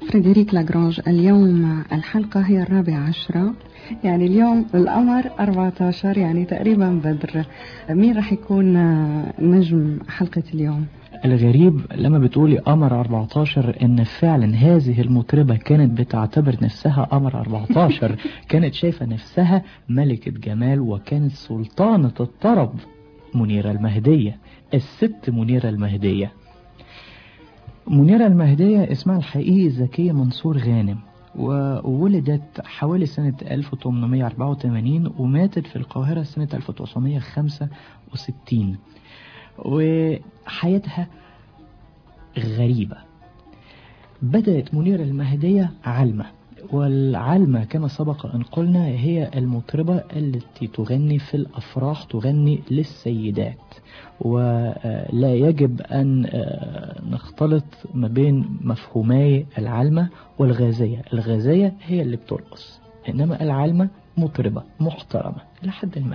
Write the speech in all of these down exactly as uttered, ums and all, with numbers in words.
فريدريك لاغرانج، اليوم الحلقة هي الرابعة عشرة، يعني اليوم القمر أربعة عشر، يعني تقريبا بدر. مين راح يكون نجم حلقة اليوم؟ الغريب لما بتقولي قمر أربعة عشر ان فعلا هذه المطربة كانت بتعتبر نفسها قمر أربعة عشر. كانت شايفة نفسها ملكة جمال وكانت سلطانة الطرب. منيرة المهدية، الست منيرة المهدية. منيرة المهدية اسمها الحقيقي زكية منصور غانم، وولدت حوالي سنة ألف وثمانمائة وأربعة وثمانين وماتت في القاهرة سنة ألف وتسعمائة وخمسة وستين. وحياتها غريبة. بدأت منيرة المهدية علمة، والعلمة كما سبق أن قلنا هي المطربة التي تغني في الأفراح، تغني للسيدات، ولا يجب أن نختلط ما بين مفهومي العلمة والغازية. الغازية هي اللي بترقص، إنما العلمة مطربة محترمة لحد ما.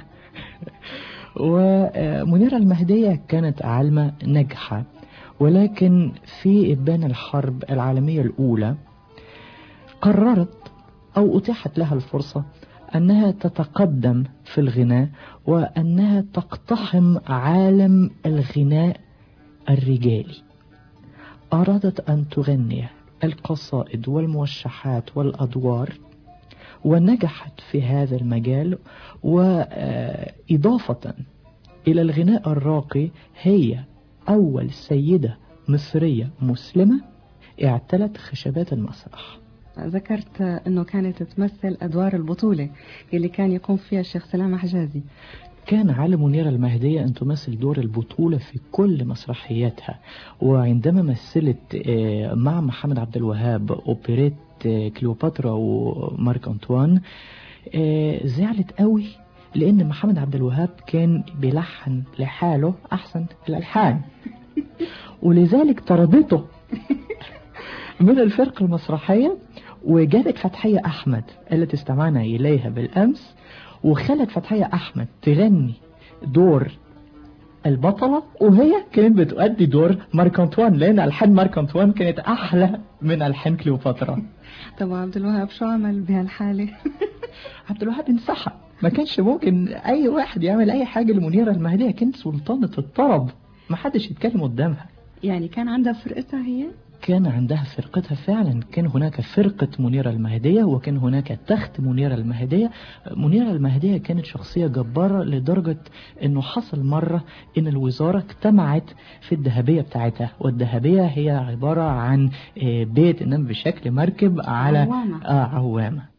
ومنيرة المهدية كانت علمة ناجحة، ولكن في إبان الحرب العالمية الأولى قررت أو أتيحت لها الفرصة أنها تتقدم في الغناء، وأنها تقتحم عالم الغناء الرجالي. أرادت أن تغني القصائد والموشحات والأدوار، ونجحت في هذا المجال. وإضافة إلى الغناء الراقي، هي أول سيدة مصرية مسلمة اعتلت خشبات المسرح. ذكرت أنه كانت تمثل أدوار البطولة اللي كان يقوم فيها الشيخ سلامة حجازي. كان على منيرة المهدية أن تمثل دور البطولة في كل مسرحياتها. وعندما مثلت مع محمد عبد الوهاب أوبريت كليوباترا ومارك أنطوان، زعلت قوي لأن محمد عبد الوهاب كان بيلحن لحاله أحسن الألحان، ولذلك طردته من الفرقة المسرحية، وجابت فتحية أحمد التي استمعنا إليها بالأمس، وخلت فتحية أحمد تغني دور البطلة، وهي كانت بتؤدي دور مارك أنطوان، لأن ألحان مارك أنطوان كانت أحلى من ألحان كليوباترا. طب عبد الوهاب شو عمل بهالحالة؟ عبد الوهاب انسحب، ما كانش ممكن أي واحد يعمل أي حاجة لمنيرة المهدية، كانت سلطانة الطرب، ما حدش يتكلم قدامها. يعني كان عندها فرقتها هي؟ كان عندها فرقتها فعلا. كان هناك فرقة منيرة المهدية، وكان هناك تخت منيرة المهدية. منيرة المهدية كانت شخصية جبارة لدرجة انه حصل مرة ان الوزارة اجتمعت في الذهبية بتاعتها، والذهبية هي عبارة عن بيت انما بشكل مركب على عوامة, آه عوامة.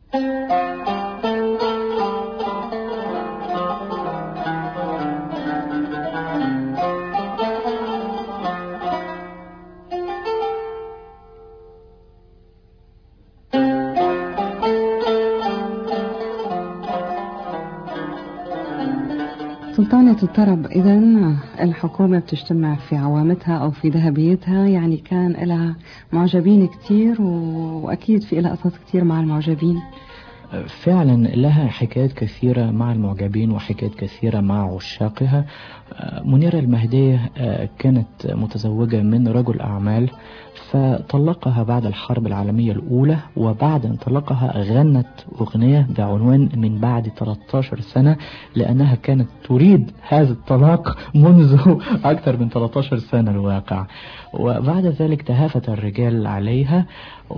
سلطانة الطرب. إذن الحكومة بتجتمع في عوامتها أو في ذهبيتها، يعني كان لها معجبين كتير، وأكيد في لها قصص كتير مع المعجبين. فعلا لها حكايات كثيرة مع المعجبين وحكايات كثيرة مع عشاقها. منيرة المهدية كانت متزوجة من رجل أعمال، فطلقها بعد الحرب العالمية الأولى، وبعد أن طلقها غنت أغنية بعنوان من بعد ثلاثة عشر سنة، لأنها كانت تريد هذا الطلاق منذ أكثر من ثلاثة عشر سنة الواقع. وبعد ذلك تهافت الرجال عليها،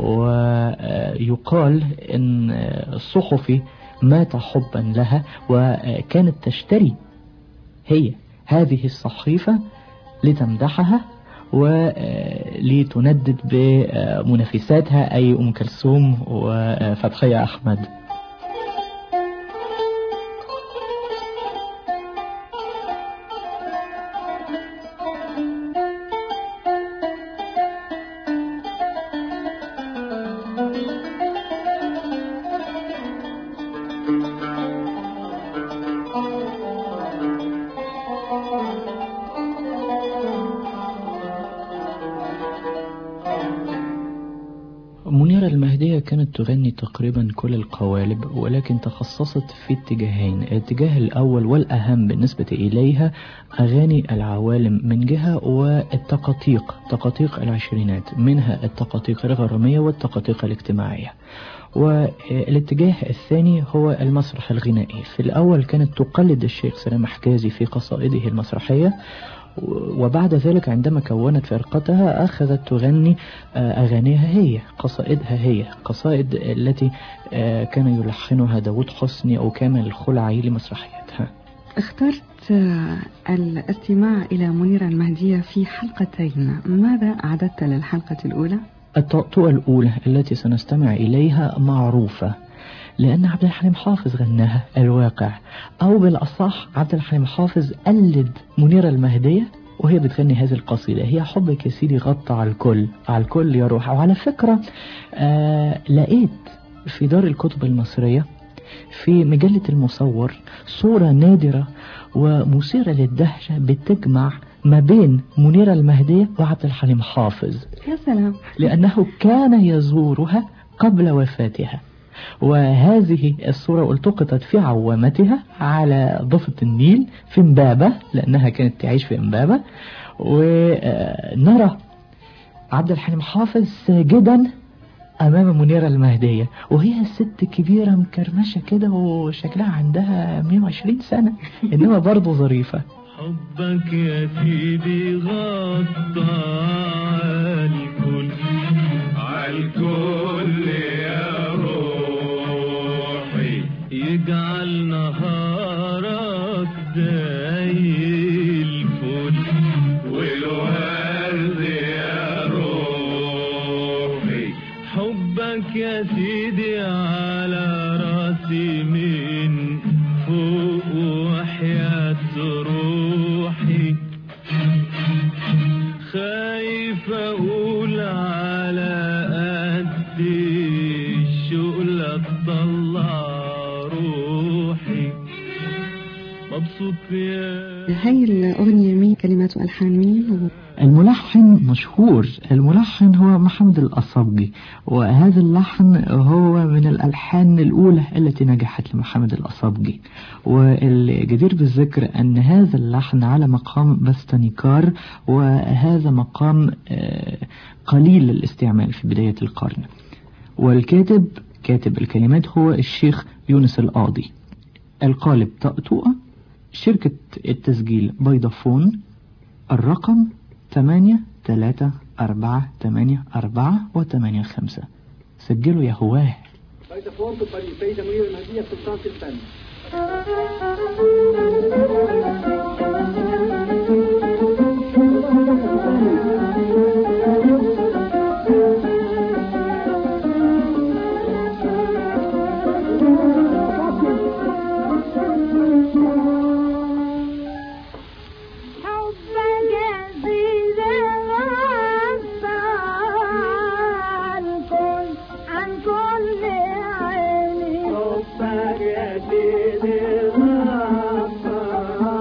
ويقال أن الصحفي مات حبا لها، وكانت تشتري هي هذه الصحيفة لتمدحها ولتندد بمنافساتها أي أم كلثوم وفتحية أحمد. منيرة المهدية كانت تغني تقريبا كل القوالب، ولكن تخصصت في اتجاهين. الاتجاه الأول والأهم بالنسبة إليها أغاني العوالم من جهة، والتقاطيق تقاطيق العشرينات، منها التقاطيق الغرامية والتقاطيق الاجتماعية. والاتجاه الثاني هو المسرح الغنائي. في الأول كانت تقلد الشيخ سلام حجازي في قصائده المسرحية، وبعد ذلك عندما كونت فرقتها أخذت تغني أغانيها هي، قصائدها هي، قصائد التي كان يلحنها داود حسني أو كامل الخلعي لمسرحياتها. اخترت الاستماع إلى منيرة المهدية في حلقتين، ماذا أعددت للحلقة الأولى؟ الطأطوة الأولى التي سنستمع إليها معروفة لأن عبد الحليم حافظ غناها، الواقع، أو بالأصح عبد الحليم حافظ قلد منيرة المهدية وهي بتغني هذه القصيدة. هي حبك يا سيدي غطى على الكل، على الكل يا روح. وعلى فكرة آه لقيت في دار الكتب المصرية في مجلة المصور صورة نادرة ومثيرة للدهشة بتجمع ما بين منيرة المهدية وعبد الحليم حافظ. يا سلام. لأنه كان يزورها قبل وفاتها، وهذه الصورة التقطت في عوامتها على ضفة النيل في إمبابة، لأنها كانت تعيش في إمبابة. ونرى عبد الحليم حافظ ساجدا أمام منيرة المهدية، وهي ست كبيرة مكرمشة كده وشكلها عندها مئة وعشرين سنة، إنما برضو ظريفة. حبك يا سيدي غطى عالكل عالكل يا روحي، يجعل نهارك زي الفل والورد يا روحي. حبك يا سيدي على راسي من فوق وحياة روحي، خايف اقول على قد الشغل تطلع روحي، مبسوط يا. هاي الأغنية مين كلمات وألحان مين؟ الملحن مشهور، الملحن هو محمد الأصابجي، وهذا اللحن هو من الألحان الأولى التي نجحت لمحمد الأصابجي. والجدير بالذكر أن هذا اللحن على مقام بستانيكار، وهذا مقام قليل الاستعمال في بداية القرن. والكاتب كاتب الكلمات هو الشيخ يونس القاضي. القالب طأطوئة، شركة التسجيل بيضافون، الرقم ثمانية ثلاثة أربعة ثمانية أربعة وثمانية خمسة. سجلوا يا هواه. بيضافون تقبل السيدة منيرة المهدية سلطان الفن. حبك يا سيدي غفار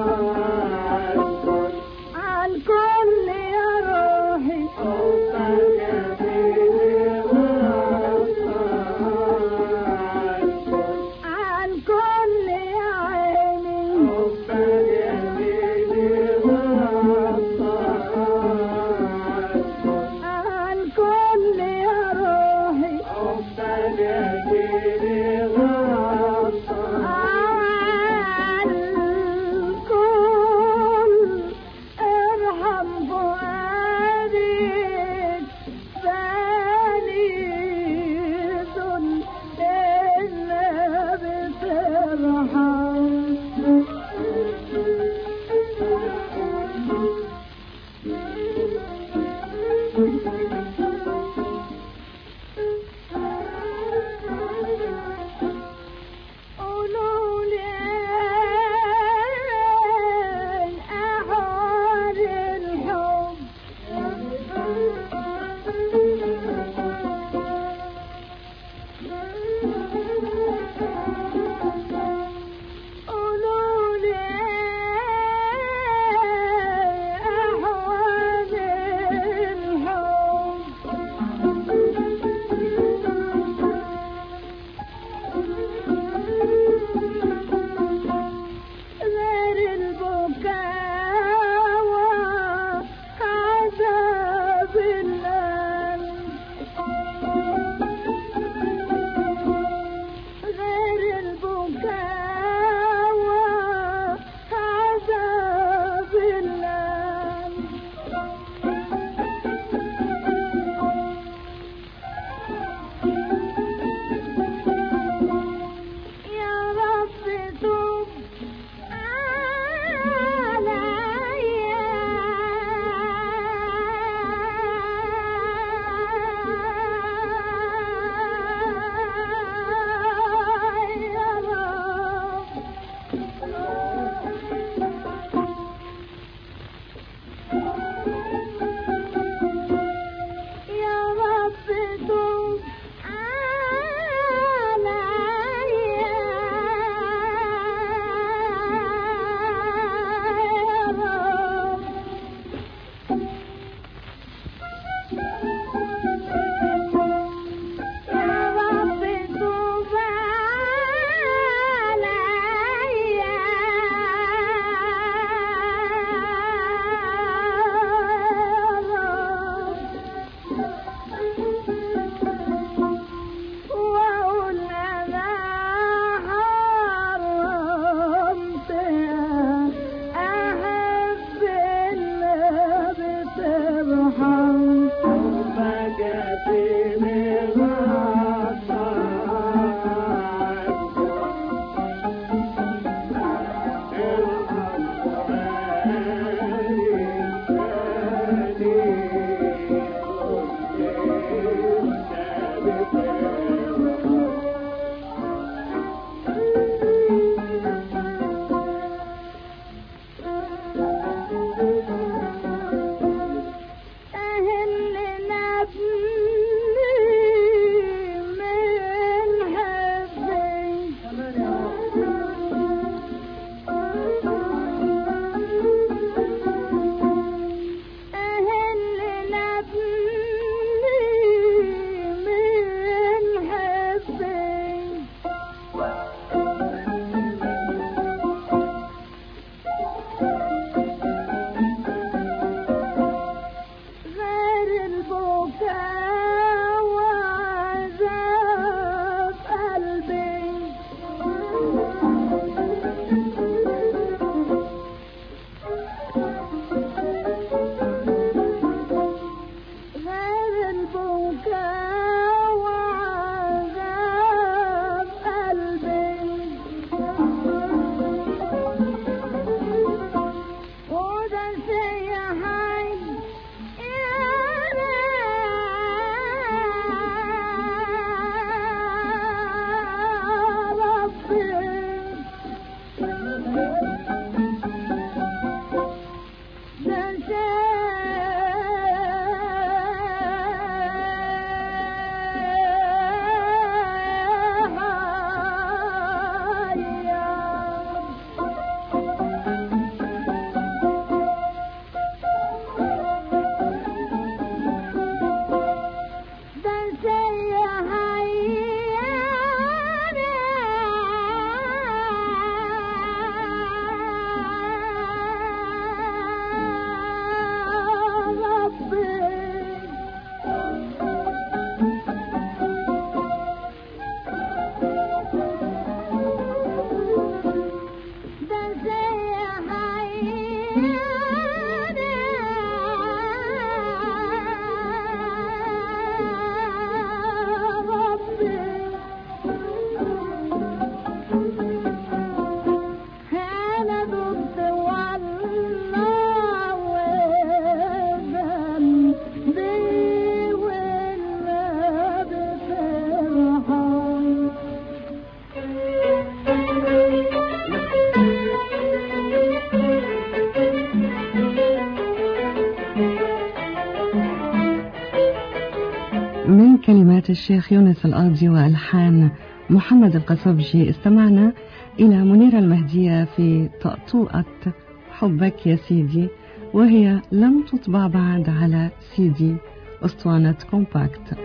من كلمات الشيخ يونس القاضي وألحان محمد القصبجي استمعنا إلى منيرة المهدية في طقطوقة حبك يا سيدي، وهي لم تطبع بعد على سيدي أسطوانة كومباكت.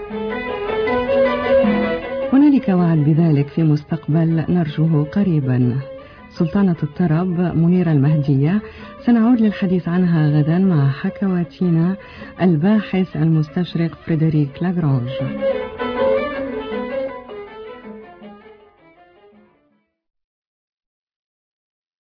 هنالك وعد بذلك في مستقبل نرجوه قريبا. سلطانة الطرب منيرة المهدية سنعود للحديث عنها غدا مع حكواتينا الباحث المستشرق فريدريك لاغرانج.